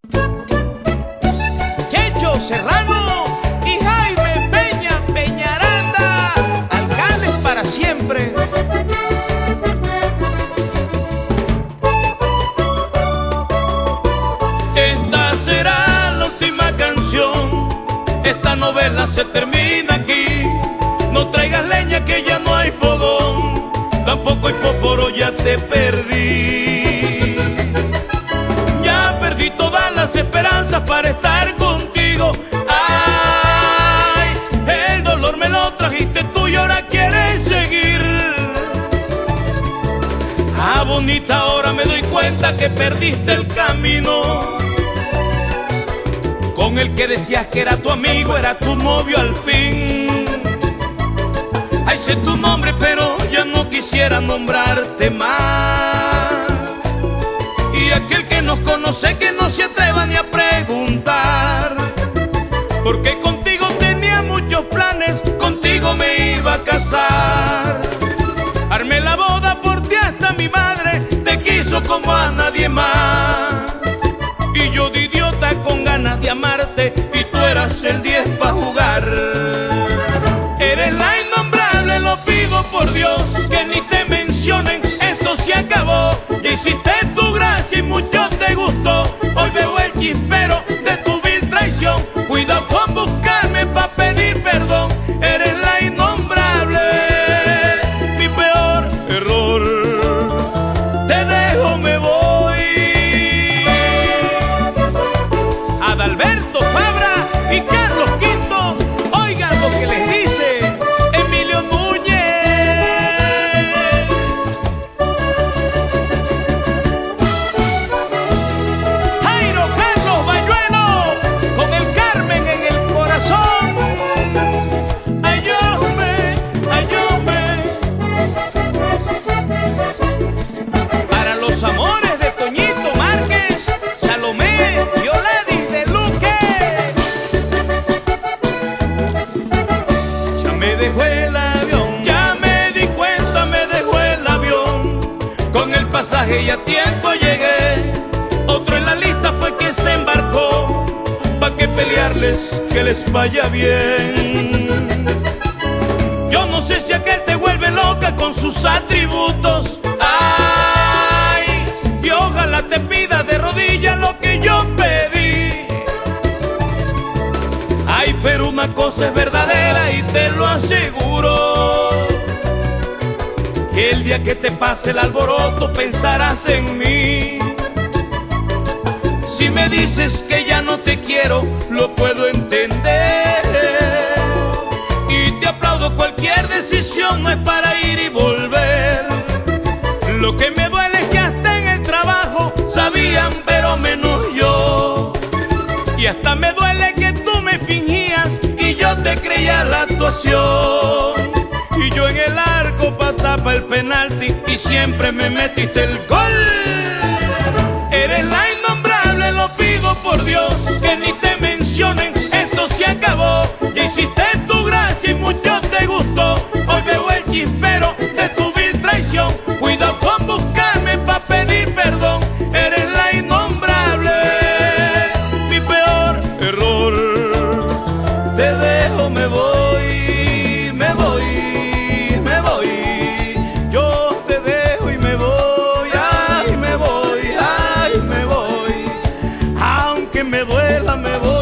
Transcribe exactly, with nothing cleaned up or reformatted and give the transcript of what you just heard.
Checho Serrano y Jaime Peña Peñaranda, alcaldes para siempre. Esta será la última canción, esta novela se termina aquí. No traigas leña que ya no hay fogón, tampoco hay fósforo, ya te perdí. Ya perdí todas las esperanzas para estar contigo. Ay, el dolor me lo trajiste tú y ahora quieres seguir. Ah, bonita, ahora me doy cuenta que perdiste el camino. Con el que decías que era tu amigo, era tu novio al fin. Ay, sé tu nombre, pero ya no quisiera nombrarte más. Y aquel que nos conoce, que no se atreva ni a preguntar, porque contigo tenía muchos planes, contigo me iba a casar. Armé la boda por ti, hasta mi madre te quiso como a nadie más. Y yo de idiota con ganas de amarte, y tú eras el diez pa' jugar. Eres la innombrable, lo pido por Dios, que ni te mencionen, esto se acabó. Ya hiciste tu gracia y mucho te gustó, hoy veo el chispero de tu vil traición. Cuidado con buscarme pa' pedir perdón, eres la innombrable, mi peor error. Te dejo, me voy. Adalberto Fabra y Carlos Quinto, oigan lo que les dice Emilio Núñez. Jairo Carlos Bayueno, con el Carmen en el corazón. Ayúdame, ayúdame. Para los amores de Toñito Márquez, Salomé, Violadis de Luque. Ya me dejó el avión, ya me di cuenta, me dejó el avión. Con el pasaje y a tiempo llegué, otro en la lista fue que se embarcó. Pa' que pelearles, que les vaya bien. Yo no sé si aquel te vuelve loca con sus atributos. Ay, y ojalá te pida de rodillas lo que yo pedí. Ay, pero una cosa es verdadera y te lo aseguro, que el día que te pase el alboroto pensarás en mí. Si me dices que ya no te quiero, lo puedo entender, y te aplaudo cualquier decisión, no es para ir y volver. Lo que me duele es que hasta en el trabajo sabían, pero menos yo. Y hasta me duele que tú me fingías y yo te creía la actuación. Y yo en el arco pa' tapar el penalti y siempre me metiste el gol. Eres la innombrable, lo pido por Dios, que ni te mencionen, esto se acabó. Ya hiciste tu gracia y mucho te gustó, hoy veo el chispero de tu vil traición. Cuidado con buscarme pa' pedir perdón, eres la innombrable, mi peor error. Te dejo, me voy, me voy, me voy. Yo te dejo y me voy, ay, me voy, ay, me voy. Aunque me duela, me voy.